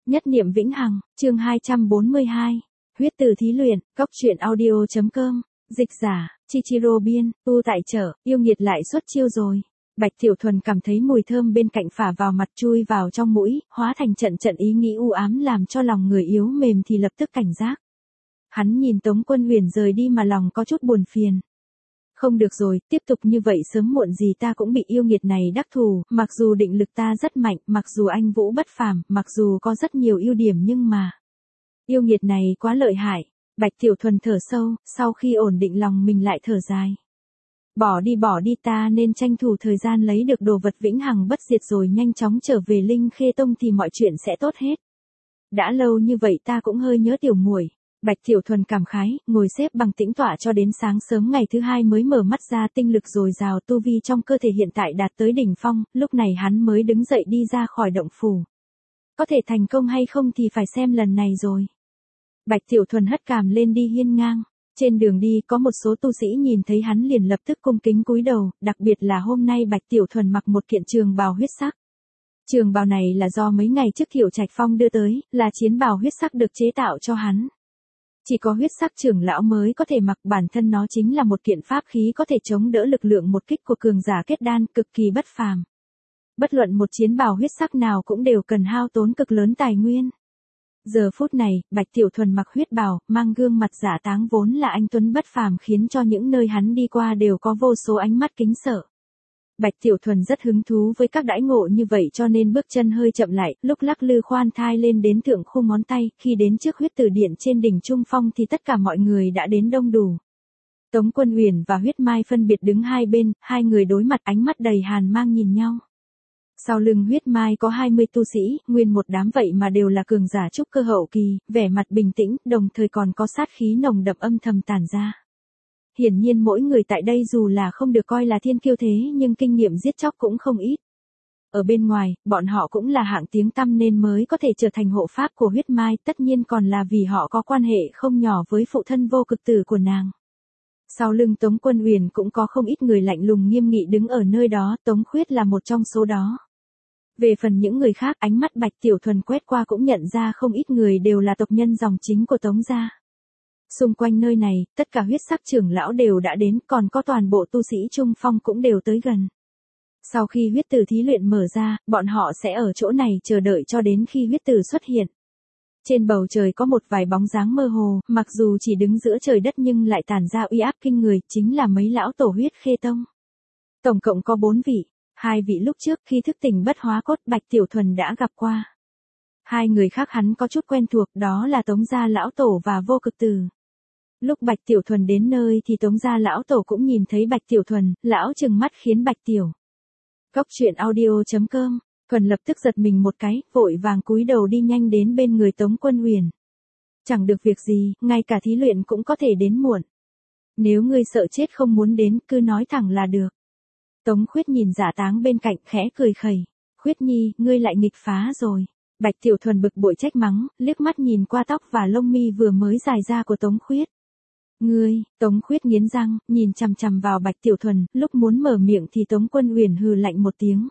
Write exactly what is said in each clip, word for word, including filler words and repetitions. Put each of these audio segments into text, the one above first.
Nhất niệm vĩnh hằng, chương hai trăm bốn mươi hai. Huyết tử thí luyện, cốc truyện audio chấm com, dịch giả, Chichiro biên, tu tại chợ, yêu nghiệt lại xuất chiêu rồi. Bạch Tiểu Thuần cảm thấy mùi thơm bên cạnh phả vào mặt chui vào trong mũi, hóa thành trận trận ý nghĩ u ám làm cho lòng người yếu mềm thì lập tức cảnh giác. Hắn nhìn Tống Quân Huyền rời đi mà lòng có chút buồn phiền. Không được rồi, tiếp tục như vậy sớm muộn gì ta cũng bị yêu nghiệt này đắc thù, mặc dù định lực ta rất mạnh, mặc dù anh Vũ bất phàm, mặc dù có rất nhiều ưu điểm nhưng mà... Yêu nghiệt này quá lợi hại. Bạch Tiểu Thuần thở sâu, sau khi ổn định lòng mình lại thở dài. Bỏ đi bỏ đi, ta nên tranh thủ thời gian lấy được đồ vật vĩnh hằng bất diệt rồi nhanh chóng trở về Linh Khê Tông thì mọi chuyện sẽ tốt hết. Đã lâu như vậy ta cũng hơi nhớ tiểu muội. Bạch Tiểu Thuần cảm khái, ngồi xếp bằng tĩnh tọa cho đến sáng sớm ngày thứ hai mới mở mắt ra, tinh lực dồi dào, tu vi trong cơ thể hiện tại đạt tới đỉnh phong, lúc này hắn mới đứng dậy đi ra khỏi động phủ. Có thể thành công hay không thì phải xem lần này rồi. Bạch Tiểu Thuần hất cằm lên đi hiên ngang. Trên đường đi có một số tu sĩ nhìn thấy hắn liền lập tức cung kính cúi đầu, đặc biệt là hôm nay Bạch Tiểu Thuần mặc một kiện trường bào huyết sắc. Trường bào này là do mấy ngày trước Thiệu Trạch Phong đưa tới, là chiến bào huyết sắc được chế tạo cho hắn. Chỉ có huyết sắc trưởng lão mới có thể mặc, bản thân nó chính là một kiện pháp khí có thể chống đỡ lực lượng một kích của cường giả kết đan, cực kỳ bất phàm. Bất luận một chiến bào huyết sắc nào cũng đều cần hao tốn cực lớn tài nguyên. Giờ phút này, Bạch Tiểu Thuần mặc huyết bào, mang gương mặt giả táng vốn là anh tuấn bất phàm khiến cho những nơi hắn đi qua đều có vô số ánh mắt kính sợ. Bạch Tiểu Thuần rất hứng thú với các đãi ngộ như vậy cho nên bước chân hơi chậm lại, lúc lắc lư khoan thai lên đến thượng khung ngón tay, khi đến trước huyết tử điện trên đỉnh Trung Phong thì tất cả mọi người đã đến đông đủ. Tống Quân Huyền và Huyết Mai phân biệt đứng hai bên, hai người đối mặt ánh mắt đầy hàn mang nhìn nhau. Sau lưng Huyết Mai có hai mươi tu sĩ, nguyên một đám vậy mà đều là cường giả trúc cơ hậu kỳ, vẻ mặt bình tĩnh, đồng thời còn có sát khí nồng đậm âm thầm tản ra. Hiển nhiên mỗi người tại đây dù là không được coi là thiên kiêu thế nhưng kinh nghiệm giết chóc cũng không ít. Ở bên ngoài, bọn họ cũng là hạng tiếng tăm nên mới có thể trở thành hộ pháp của Huyết Mai, tất nhiên còn là vì họ có quan hệ không nhỏ với phụ thân vô cực tử của nàng. Sau lưng Tống Quân Huyền cũng có không ít người lạnh lùng nghiêm nghị đứng ở nơi đó, Tống Khuyết là một trong số đó. Về phần những người khác, ánh mắt Bạch Tiểu Thuần quét qua cũng nhận ra không ít người đều là tộc nhân dòng chính của Tống gia. Xung quanh nơi này, tất cả huyết sắc trưởng lão đều đã đến, còn có toàn bộ tu sĩ Trung Phong cũng đều tới gần. Sau khi huyết tử thí luyện mở ra, bọn họ sẽ ở chỗ này chờ đợi cho đến khi huyết tử xuất hiện. Trên bầu trời có một vài bóng dáng mơ hồ, mặc dù chỉ đứng giữa trời đất nhưng lại tản ra uy áp kinh người, chính là mấy lão tổ Huyết Khê Tông. Tổng cộng có bốn vị, hai vị lúc trước khi thức tỉnh bất hóa cốt Bạch Tiểu Thuần đã gặp qua. Hai người khác hắn có chút quen thuộc, đó là Tống gia lão tổ và Vô Cực Tử. Lúc Bạch Tiểu Thuần đến nơi thì Tống gia lão tổ cũng nhìn thấy Bạch Tiểu Thuần, lão trừng mắt khiến Bạch Tiểu. Cốc truyện audio chấm com, Thuần lập tức giật mình một cái, vội vàng cúi đầu đi nhanh đến bên người Tống Quân Huyền. Chẳng được việc gì, ngay cả thí luyện cũng có thể đến muộn. Nếu ngươi sợ chết không muốn đến, cứ nói thẳng là được. Tống Khuyết nhìn giả táng bên cạnh khẽ cười khẩy. Khuyết nhi, ngươi lại nghịch phá rồi. Bạch Tiểu Thuần bực bội trách mắng, liếc mắt nhìn qua tóc và lông mi vừa mới dài ra của Tống Khuyết. Ngươi, Tống Khuyết nghiến răng, nhìn chằm chằm vào Bạch Tiểu Thuần, lúc muốn mở miệng thì Tống Quân Huyền hừ lạnh một tiếng.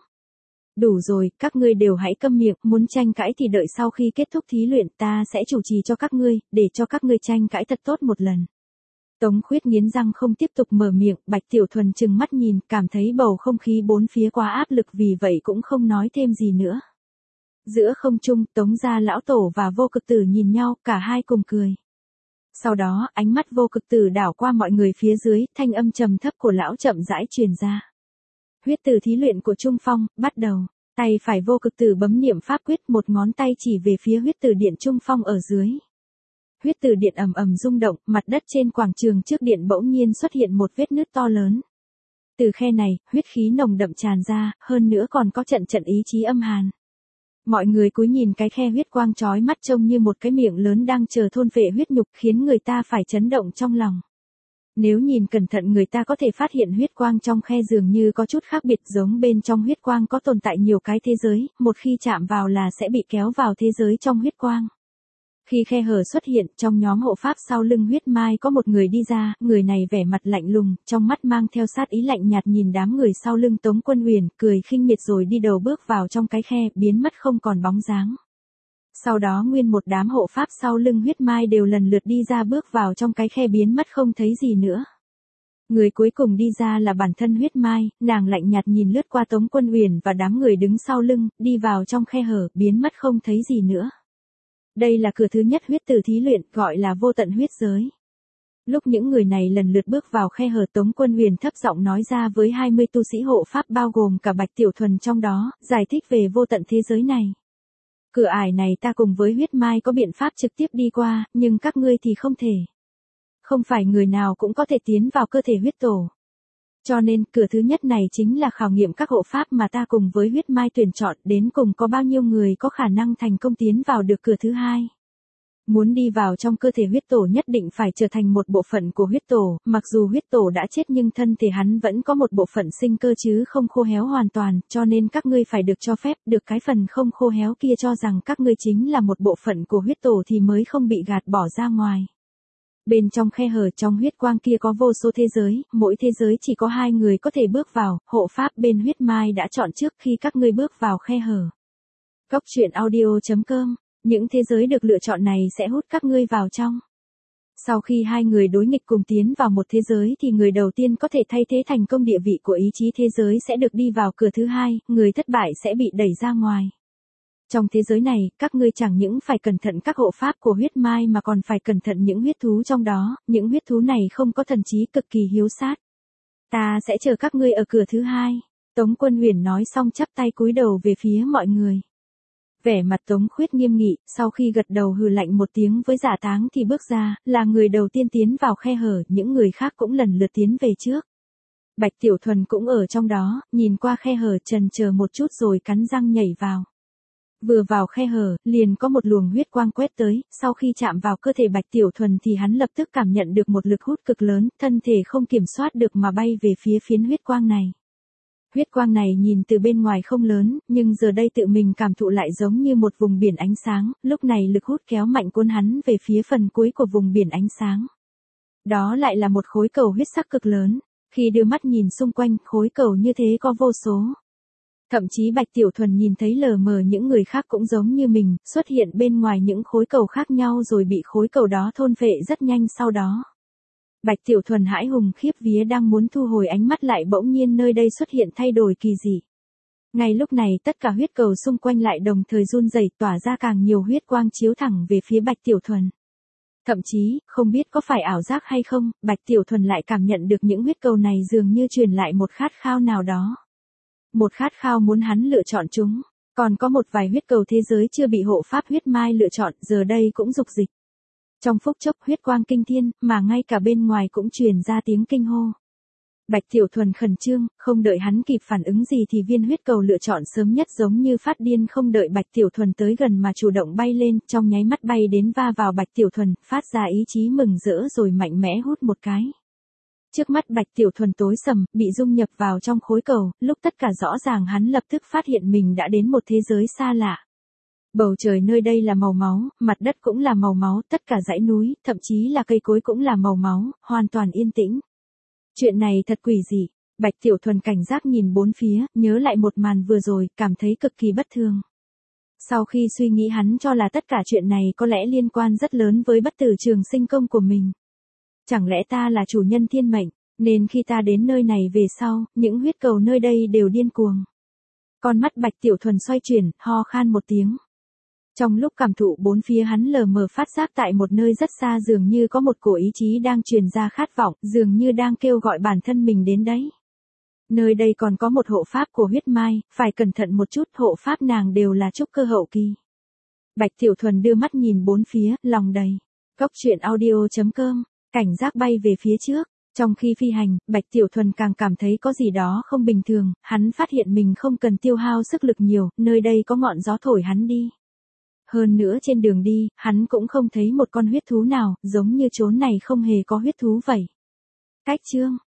Đủ rồi, các ngươi đều hãy câm miệng, muốn tranh cãi thì đợi sau khi kết thúc thí luyện ta sẽ chủ trì cho các ngươi, để cho các ngươi tranh cãi thật tốt một lần. Tống Khuyết nghiến răng không tiếp tục mở miệng, Bạch Tiểu Thuần trừng mắt nhìn, cảm thấy bầu không khí bốn phía quá áp lực vì vậy cũng không nói thêm gì nữa. Giữa không trung, Tống gia lão tổ và Vô Cực Tử nhìn nhau, cả hai cùng cười. Sau đó, ánh mắt Vô Cực Tử đảo qua mọi người phía dưới, thanh âm trầm thấp của lão chậm rãi truyền ra. Huyết tử thí luyện của Trung Phong, bắt đầu. Tay phải Vô Cực Tử bấm niệm pháp quyết, một ngón tay chỉ về phía huyết tử điện Trung Phong ở dưới. Huyết tử điện ầm ầm rung động, mặt đất trên quảng trường trước điện bỗng nhiên xuất hiện một vết nứt to lớn. Từ khe này, huyết khí nồng đậm tràn ra, hơn nữa còn có trận trận ý chí âm hàn. Mọi người cúi nhìn cái khe huyết quang chói mắt trông như một cái miệng lớn đang chờ thôn phệ huyết nhục khiến người ta phải chấn động trong lòng. Nếu nhìn cẩn thận người ta có thể phát hiện huyết quang trong khe dường như có chút khác biệt, giống bên trong huyết quang có tồn tại nhiều cái thế giới, một khi chạm vào là sẽ bị kéo vào thế giới trong huyết quang. Khi khe hở xuất hiện, trong nhóm hộ pháp sau lưng Huyết Mai có một người đi ra, người này vẻ mặt lạnh lùng, trong mắt mang theo sát ý lạnh nhạt nhìn đám người sau lưng Tống Quân Huyền, cười khinh miệt rồi đi đầu bước vào trong cái khe, biến mất không còn bóng dáng. Sau đó nguyên một đám hộ pháp sau lưng huyết mai đều lần lượt đi ra bước vào trong cái khe biến mất không thấy gì nữa. Người cuối cùng đi ra là bản thân huyết mai, nàng lạnh nhạt nhìn lướt qua Tống Quân Uyển và đám người đứng sau lưng, đi vào trong khe hở, biến mất không thấy gì nữa. Đây là cửa thứ nhất huyết tử thí luyện, gọi là vô tận huyết giới. Lúc những người này lần lượt bước vào khe hở, Tống Quân Uyển thấp giọng nói ra với hai mươi tu sĩ hộ pháp bao gồm cả Bạch Tiểu Thuần trong đó, giải thích về vô tận thế giới này. Cửa ải này ta cùng với huyết mai có biện pháp trực tiếp đi qua, nhưng các ngươi thì không thể. Không phải người nào cũng có thể tiến vào cơ thể huyết tổ. Cho nên, cửa thứ nhất này chính là khảo nghiệm các hộ pháp mà ta cùng với huyết mai tuyển chọn, đến cùng có bao nhiêu người có khả năng thành công tiến vào được cửa thứ hai. Muốn đi vào trong cơ thể huyết tổ nhất định phải trở thành một bộ phận của huyết tổ, mặc dù huyết tổ đã chết nhưng thân thể hắn vẫn có một bộ phận sinh cơ chứ không khô héo hoàn toàn, cho nên các ngươi phải được cho phép được cái phần không khô héo kia cho rằng các ngươi chính là một bộ phận của huyết tổ thì mới không bị gạt bỏ ra ngoài. Bên trong khe hở trong huyết quang kia có vô số thế giới, mỗi thế giới chỉ có hai người có thể bước vào, hộ pháp bên huyết mai đã chọn trước khi các ngươi bước vào khe hở. Cốc truyện audio chấm com, những thế giới được lựa chọn này sẽ hút các ngươi vào trong. Sau khi hai người đối nghịch cùng tiến vào một thế giới thì người đầu tiên có thể thay thế thành công địa vị của ý chí thế giới sẽ được đi vào cửa thứ hai, người thất bại sẽ bị đẩy ra ngoài. Trong thế giới này, các ngươi chẳng những phải cẩn thận các hộ pháp của huyết mai mà còn phải cẩn thận những huyết thú trong đó, những huyết thú này không có thần trí, cực kỳ hiếu sát. Ta sẽ chờ các ngươi ở cửa thứ hai. Tống Quân Uyển nói xong chắp tay cúi đầu về phía mọi người. Vẻ mặt Tống Khuyết nghiêm nghị, sau khi gật đầu hừ lạnh một tiếng với Giả Táng thì bước ra, là người đầu tiên tiến vào khe hở, những người khác cũng lần lượt tiến về trước. Bạch Tiểu Thuần cũng ở trong đó, nhìn qua khe hở chần chờ một chút rồi cắn răng nhảy vào. Vừa vào khe hở, liền có một luồng huyết quang quét tới, sau khi chạm vào cơ thể Bạch Tiểu Thuần thì hắn lập tức cảm nhận được một lực hút cực lớn, thân thể không kiểm soát được mà bay về phía phiến huyết quang này. Huyết quang này nhìn từ bên ngoài không lớn, nhưng giờ đây tự mình cảm thụ lại giống như một vùng biển ánh sáng, lúc này lực hút kéo mạnh cuốn hắn về phía phần cuối của vùng biển ánh sáng. Đó lại là một khối cầu huyết sắc cực lớn, khi đưa mắt nhìn xung quanh, khối cầu như thế có vô số. Thậm chí Bạch Tiểu Thuần nhìn thấy lờ mờ những người khác cũng giống như mình, xuất hiện bên ngoài những khối cầu khác nhau rồi bị khối cầu đó thôn phệ rất nhanh sau đó. Bạch Tiểu Thuần hãi hùng khiếp vía đang muốn thu hồi ánh mắt lại bỗng nhiên nơi đây xuất hiện thay đổi kỳ dị. Ngay lúc này tất cả huyết cầu xung quanh lại đồng thời run rẩy tỏa ra càng nhiều huyết quang chiếu thẳng về phía Bạch Tiểu Thuần. Thậm chí, không biết có phải ảo giác hay không, Bạch Tiểu Thuần lại cảm nhận được những huyết cầu này dường như truyền lại một khát khao nào đó. Một khát khao muốn hắn lựa chọn chúng, còn có một vài huyết cầu thế giới chưa bị hộ pháp huyết mai lựa chọn, giờ đây cũng dục dịch. Trong phút chốc huyết quang kinh thiên, mà ngay cả bên ngoài cũng truyền ra tiếng kinh hô. Bạch Tiểu Thuần khẩn trương, không đợi hắn kịp phản ứng gì thì viên huyết cầu lựa chọn sớm nhất giống như phát điên không đợi Bạch Tiểu Thuần tới gần mà chủ động bay lên, trong nháy mắt bay đến va vào Bạch Tiểu Thuần, phát ra ý chí mừng rỡ rồi mạnh mẽ hút một cái. Trước mắt Bạch Tiểu Thuần tối sầm, bị dung nhập vào trong khối cầu, lúc tất cả rõ ràng hắn lập tức phát hiện mình đã đến một thế giới xa lạ. Bầu trời nơi đây là màu máu, mặt đất cũng là màu máu, tất cả dãy núi, thậm chí là cây cối cũng là màu máu, hoàn toàn yên tĩnh. Chuyện này thật quỷ dị. Bạch Tiểu Thuần cảnh giác nhìn bốn phía, nhớ lại một màn vừa rồi, cảm thấy cực kỳ bất thường. Sau khi suy nghĩ hắn cho là tất cả chuyện này có lẽ liên quan rất lớn với bất tử trường sinh công của mình. Chẳng lẽ ta là chủ nhân thiên mệnh, nên khi ta đến nơi này về sau, những huyết cầu nơi đây đều điên cuồng. Con mắt Bạch Tiểu Thuần xoay chuyển, ho khan một tiếng. Trong lúc cảm thụ bốn phía hắn lờ mờ phát giác tại một nơi rất xa dường như có một cổ ý chí đang truyền ra khát vọng, dường như đang kêu gọi bản thân mình đến đấy. Nơi đây còn có một hộ pháp của huyết mai, phải cẩn thận một chút, hộ pháp nàng đều là trúc cơ hậu kỳ. Bạch Tiểu Thuần đưa mắt nhìn bốn phía, lòng đầy. Cốc truyện audio chấm com, cảnh giác bay về phía trước. Trong khi phi hành, Bạch Tiểu Thuần càng cảm thấy có gì đó không bình thường, hắn phát hiện mình không cần tiêu hao sức lực nhiều, nơi đây có ngọn gió thổi hắn đi. Hơn nữa trên đường đi, hắn cũng không thấy một con huyết thú nào, giống như chốn này không hề có huyết thú vậy. Cách chương